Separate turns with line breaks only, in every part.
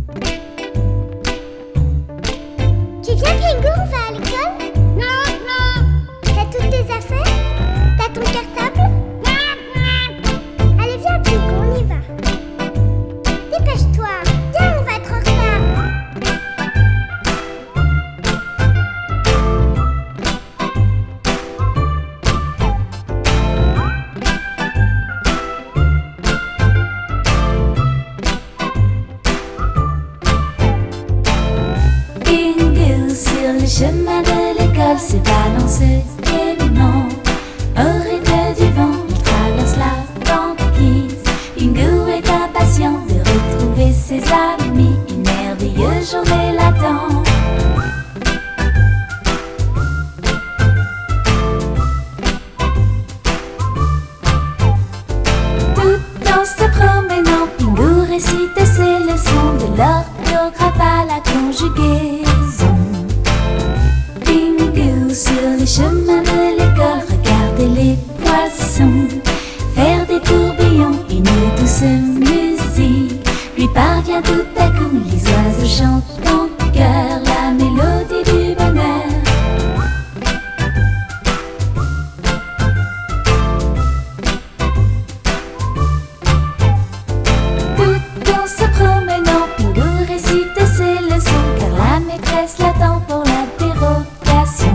Tu viens, Pingu, on va à l'école?
Non, non.
T'as toutes tes affaires? T'as ton cartable? Allez, viens, Pingu, on y va. Dépêche-toi. Viens, on va être en retard.
Pingu sur le chemin de l'école se balance gaiement. Au rythme du vent, il traverse la banquise. Pingu est impatient de retrouver ses amis. Une merveilleuse journée l'attend. Tout en se promenant, Pingu récite ses leçons de l'orthographe à la conjugaison. Pingu sur les chemins de l'école, regardez les poissons faire des tourbillons. Une douce musique lui parvient tout à coup. Les oiseaux chantent en chœur la mélodie du bonheur. Tout en se promenant, Pingu récite ses leçons, car la maîtresse l'attend pour l'interrogation.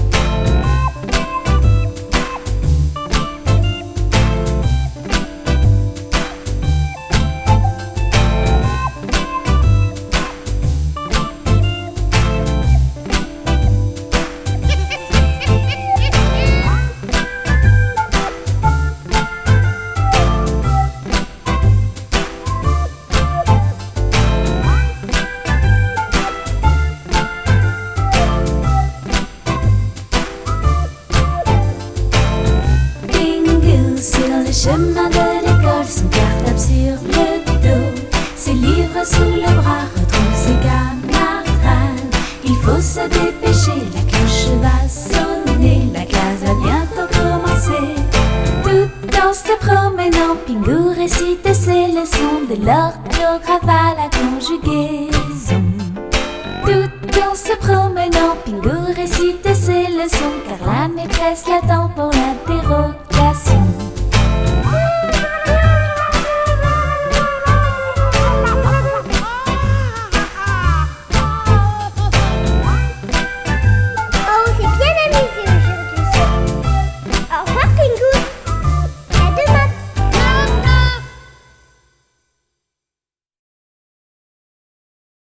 Pingu sur le chemin de l'école, son cartable sur le dos, ses livres sous le bras, retrouve ses camarades. Il faut se dépêcher, la cloche va sonner, la classe va bientôt commencer. Tout en se promenant, Pingu récite ses leçons de l'orthographe à la conjugaison. Tout en se promenant, Pingu récite ses leçons, car la maîtresse l'attend pour l'interroger.